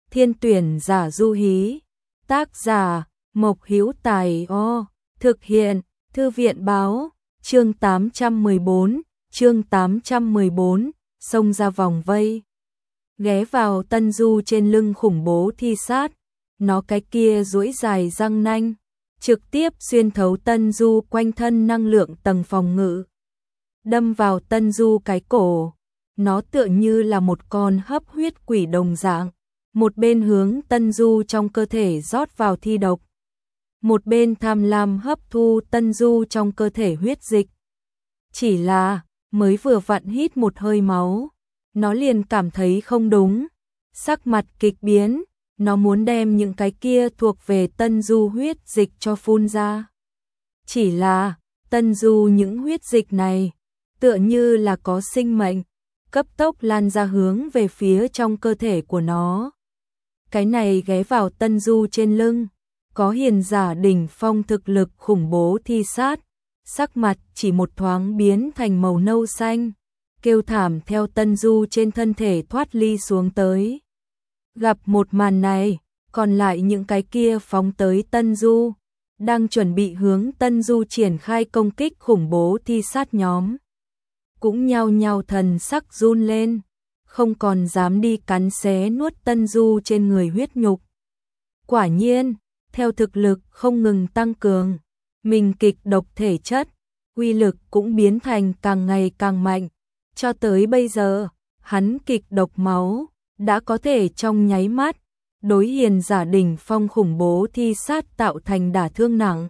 Thiên tuyển giả du hí. Tác giả Mộc Hữu Tài. Thực hiện Thư viện báo. Chương 814, xông ra vòng vây. Ghé vào Tân Du trên lưng khủng bố thi sát, nó cái kia duỗi dài răng nanh, trực tiếp xuyên thấu Tân Du quanh thân năng lượng tầng phòng ngự, đâm vào Tân Du cái cổ. Nó tựa như là một con hấp huyết quỷ đồng dạng, một bên hướng Tân Du trong cơ thể rót vào thi độc, một bên tham lam hấp thu Tân Du trong cơ thể huyết dịch. Chỉ là, mới vừa vặn hít một hơi máu, nó liền cảm thấy không đúng, sắc mặt kịch biến, nó muốn đem những cái kia thuộc về Tân Du huyết dịch cho phun ra. Chỉ là, Tân Du những huyết dịch này, tựa như là có sinh mệnh, cấp tốc lan ra hướng về phía trong cơ thể của nó. Cái này ghé vào Tân Du trên lưng, có hiền giả đỉnh phong thực lực khủng bố thi sát, sắc mặt chỉ một thoáng biến thành màu nâu xanh, kêu thảm theo Tân Du trên thân thể thoát ly xuống tới. Gặp một màn này, còn lại những cái kia phóng tới Tân Du, đang chuẩn bị hướng Tân Du triển khai công kích khủng bố thi sát nhóm, cũng nhao nhao thần sắc run lên, không còn dám đi cắn xé nuốt Tân Du trên người huyết nhục. Quả nhiên, theo thực lực không ngừng tăng cường, mình kịch độc thể chất, uy lực cũng biến thành càng ngày càng mạnh. Cho tới bây giờ, hắn kịch độc máu, đã có thể trong nháy mắt, đối hiền giả đỉnh phong khủng bố thi sát tạo thành đả thương nặng.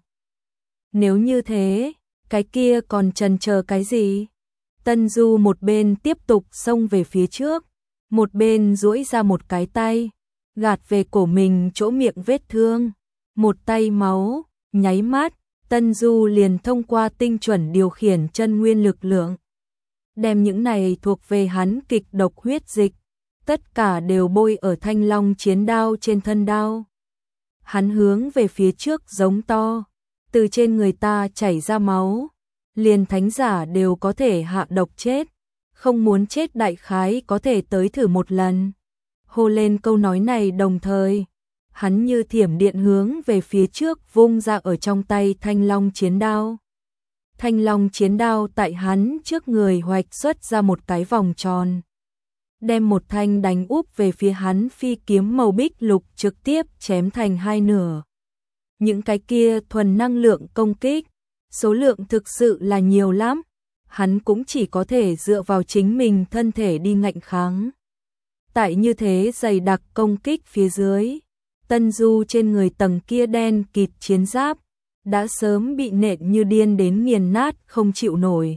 Nếu như thế, cái kia còn chần chờ cái gì? Tân Du một bên tiếp tục xông về phía trước, một bên duỗi ra một cái tay, gạt về cổ mình chỗ miệng vết thương, một tay máu, nháy mắt, Tân Du liền thông qua tinh chuẩn điều khiển chân nguyên lực lượng, đem những này thuộc về hắn kịch độc huyết dịch, tất cả đều bôi ở thanh long chiến đao trên thân đao. Hắn hướng về phía trước giống to, từ trên người ta chảy ra máu, liền thánh giả đều có thể hạ độc chết, không muốn chết đại khái có thể tới thử một lần. Hô lên câu nói này đồng thời, hắn như thiểm điện hướng về phía trước vung ra ở trong tay thanh long chiến đao. Thanh long chiến đao tại hắn trước người hoạch xuất ra một cái vòng tròn, đem một thanh đánh úp về phía hắn phi kiếm màu bích lục trực tiếp chém thành hai nửa. Những cái kia thuần năng lượng công kích, số lượng thực sự là nhiều lắm, hắn cũng chỉ có thể dựa vào chính mình thân thể đi ngạnh kháng. Tại như thế dày đặc công kích phía dưới, Tân Du trên người tầng kia đen kịt chiến giáp, đã sớm bị nện như điên đến nghiền nát không chịu nổi.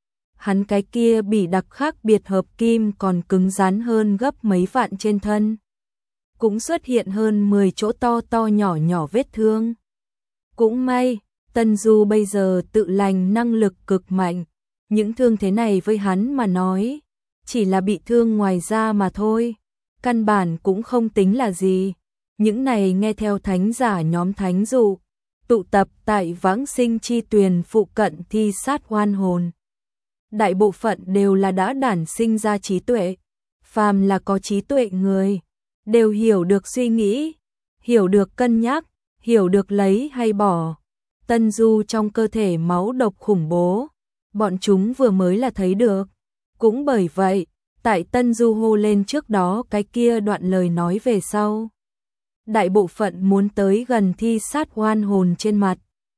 Hắn cái kia bị đặc khác biệt hợp kim còn cứng rắn hơn gấp mấy vạn trên thân, cũng xuất hiện hơn 10 chỗ to to nhỏ nhỏ vết thương. Cũng may, Tân Du bây giờ tự lành năng lực cực mạnh, những thương thế này với hắn mà nói, chỉ là bị thương ngoài da mà thôi, căn bản cũng không tính là gì. Những này nghe theo thánh giả nhóm thánh dụ, tụ tập tại Vãng Sinh Chi Tuyền phụ cận thi sát oan hồn. Đại bộ phận đều là đã đản sinh ra trí tuệ, phàm là có trí tuệ người, đều hiểu được suy nghĩ, hiểu được cân nhắc, hiểu được lấy hay bỏ. Tân Du trong cơ thể máu độc khủng bố, bọn chúng vừa mới là thấy được. Cũng bởi vậy, tại Tân Du hô lên trước đó cái kia đoạn lời nói về sau, đại bộ phận muốn tới gần thi sát oan hồn trên mặt,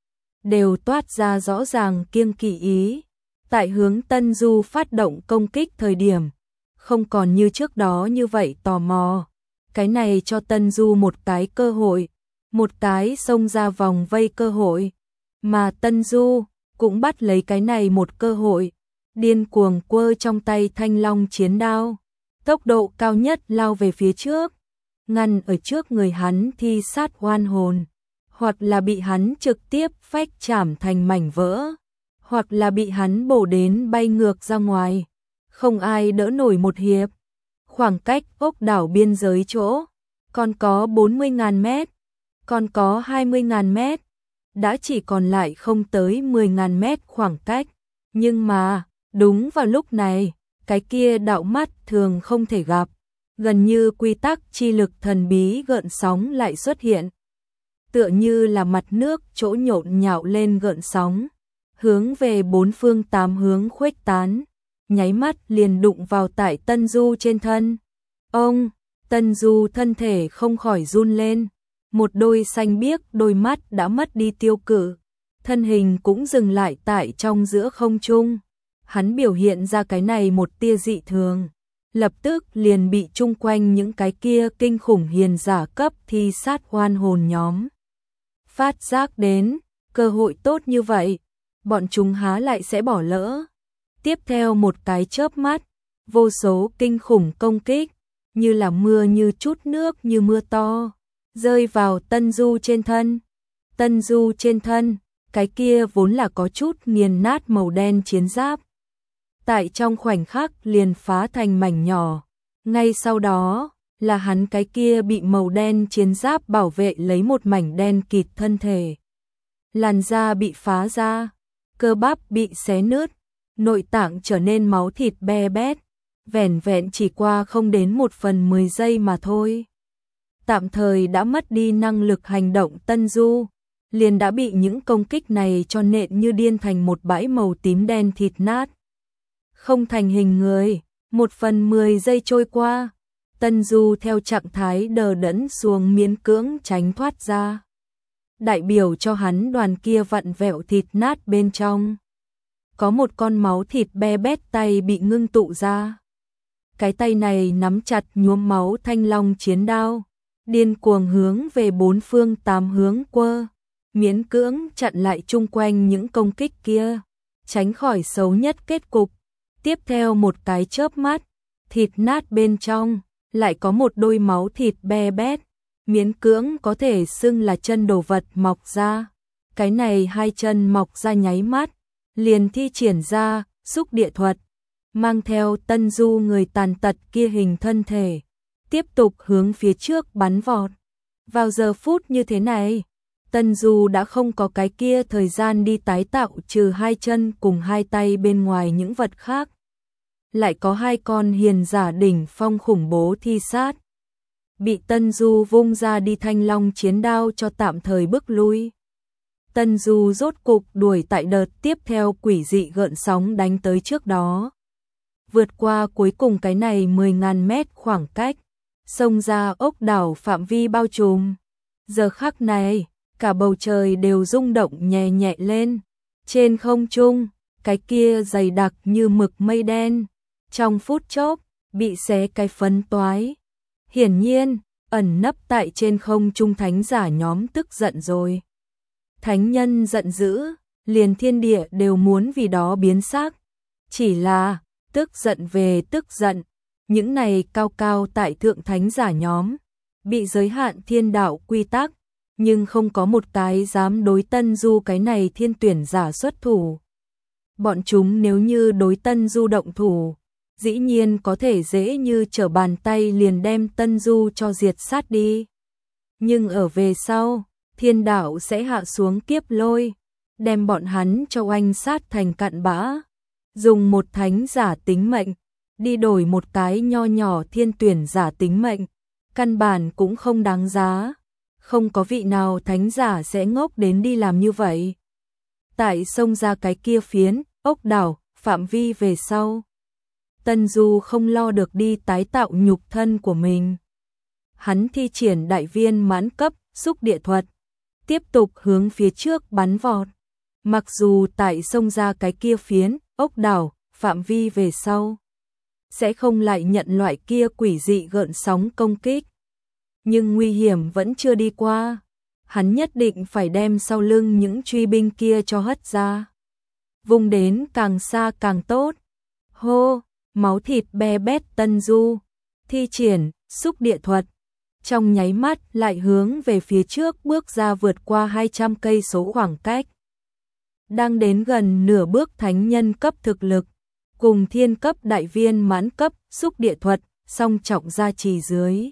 đều toát ra rõ ràng kiêng kỵ ý. Tại hướng Tân Du phát động công kích thời điểm, không còn như trước đó như vậy tò mò. Cái này cho Tân Du một cái cơ hội, một cái xông ra vòng vây cơ hội. Mà Tân Du cũng bắt lấy cái này một cơ hội, điên cuồng quơ trong tay thanh long chiến đao, tốc độ cao nhất lao về phía trước, ngăn ở trước người hắn thi sát oan hồn, hoặc là bị hắn trực tiếp phách chảm thành mảnh vỡ, hoặc là bị hắn bổ đến bay ngược ra ngoài, không ai đỡ nổi một hiệp. Khoảng cách ốc đảo biên giới chỗ, còn có 40.000 mét, còn có 20.000 mét, đã chỉ còn lại không tới 10.000 mét khoảng cách. Nhưng mà, đúng vào lúc này, cái kia đạo mắt thường không thể gặp, gần như quy tắc chi lực thần bí gợn sóng lại xuất hiện. Tựa như là mặt nước chỗ nhộn nhạo lên gợn sóng, hướng về bốn phương tám hướng khuếch tán, nháy mắt liền đụng vào tại Tân Du trên thân. Ông, Tân Du thân thể không khỏi run lên, một đôi xanh biếc đôi mắt đã mất đi tiêu cự, thân hình cũng dừng lại tại trong giữa không trung. Hắn biểu hiện ra cái này một tia dị thường, lập tức liền bị chung quanh những cái kia kinh khủng hiền giả cấp thi sát oan hồn nhóm phát giác đến, cơ hội tốt như vậy, bọn chúng há lại sẽ bỏ lỡ. Tiếp theo một cái chớp mắt, vô số kinh khủng công kích, như là mưa như chút nước như mưa to, rơi vào Tân Du trên thân. Tân Du trên thân, cái kia vốn là có chút nghiền nát màu đen chiến giáp, tại trong khoảnh khắc liền phá thành mảnh nhỏ. Ngay sau đó là hắn cái kia bị màu đen chiến giáp bảo vệ lấy một mảnh đen kịt thân thể. Làn da bị phá ra, cơ bắp bị xé nứt, nội tạng trở nên máu thịt be bét, vẻn vẹn chỉ qua không đến 1/10 giây mà thôi. Tạm thời đã mất đi năng lực hành động Tân Du, liền đã bị những công kích này cho nện như điên thành một bãi màu tím đen thịt nát. Không thành hình người, 1/10 giây trôi qua, Tân Du theo trạng thái đờ đẫn xuống miễn cưỡng tránh thoát ra. Đại biểu cho hắn đoàn kia vặn vẹo thịt nát bên trong. Có một con máu thịt be bét tay bị ngưng tụ ra. Cái tay này nắm chặt nhuốm máu thanh long chiến đao, điên cuồng hướng về bốn phương tám hướng quơ, miễn cưỡng chặn lại chung quanh những công kích kia, tránh khỏi xấu nhất kết cục. Tiếp theo một cái chớp mắt, thịt nát bên trong, lại có một đôi máu thịt be bét, miễn cưỡng có thể xưng là chân đồ vật mọc ra. Cái này hai chân mọc ra nháy mắt, liền thi triển ra xúc địa thuật, mang theo Tân Du người tàn tật kia hình thân thể, tiếp tục hướng phía trước bắn vọt. Vào giờ phút như thế này, Tân Du đã không có cái kia thời gian đi tái tạo trừ hai chân cùng hai tay bên ngoài những vật khác. Lại có hai con hiền giả đỉnh phong khủng bố thi sát, bị Tân Du vung ra đi thanh long chiến đao cho tạm thời bước lui. Tân Du rốt cục đuổi tại đợt tiếp theo quỷ dị gợn sóng đánh tới trước đó. Vượt qua cuối cùng cái này 10.000 mét khoảng cách, xông ra ốc đảo phạm vi bao trùm. Giờ khắc này, cả bầu trời đều rung động nhẹ nhẹ lên. Trên không trung, cái kia dày đặc như mực mây đen, trong phút chốc, bị xé cái phấn toái. Hiển nhiên, ẩn nấp tại trên không trung thánh giả nhóm tức giận rồi. Thánh nhân giận dữ, liền thiên địa đều muốn vì đó biến sắc. Chỉ là, tức giận về tức giận, những này cao cao tại thượng thánh giả nhóm, bị giới hạn thiên đạo quy tắc, nhưng không có một cái dám đối Tân Du cái này thiên tuyển giả xuất thủ. Bọn chúng nếu như đối Tân Du động thủ, dĩ nhiên có thể dễ như trở bàn tay liền đem Tân Du cho diệt sát đi. Nhưng ở về sau, thiên đạo sẽ hạ xuống kiếp lôi, đem bọn hắn cho oanh sát thành cặn bã. Dùng một thánh giả tính mệnh, đi đổi một cái nho nhỏ thiên tuyển giả tính mệnh, căn bản cũng không đáng giá. Không có vị nào thánh giả sẽ ngốc đến đi làm như vậy. Tại xông ra cái kia phiến, ốc đảo, phạm vi về sau. Tân Du không lo được đi tái tạo nhục thân của mình. Hắn thi triển đại viên mãn cấp, xúc địa thuật, tiếp tục hướng phía trước bắn vọt. Mặc dù tại xông ra cái kia phiến, ốc đảo, phạm vi về sau, sẽ không lại nhận loại kia quỷ dị gợn sóng công kích. Nhưng nguy hiểm vẫn chưa đi qua. Hắn nhất định phải đem sau lưng những truy binh kia cho hất ra. Vùng đến càng xa càng tốt. Hô, máu thịt be bét Tân Du, thi triển, xúc địa thuật. Trong nháy mắt lại hướng về phía trước bước ra vượt qua 200 cây số khoảng cách. Đang đến gần nửa bước thánh nhân cấp thực lực, cùng thiên cấp đại viên mãn cấp xúc địa thuật, song trọng gia trì dưới.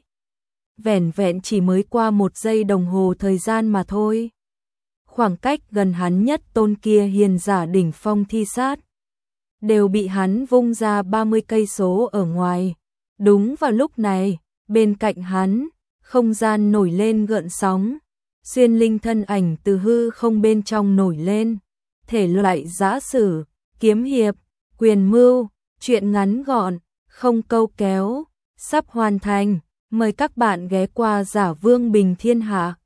Vẻn vẹn chỉ mới qua 1 giây đồng hồ thời gian mà thôi. Khoảng cách gần hắn nhất tôn kia hiền giả đỉnh phong thi sát, đều bị hắn vung ra 30 cây số ở ngoài. Đúng vào lúc này, bên cạnh hắn, không gian nổi lên gợn sóng, xuyên linh thân ảnh từ hư không bên trong nổi lên, thể loại giã sử, kiếm hiệp, quyền mưu, truyện ngắn gọn, không câu kéo, sắp hoàn thành, mời các bạn ghé qua Giả Vương Bình Thiên Hạ.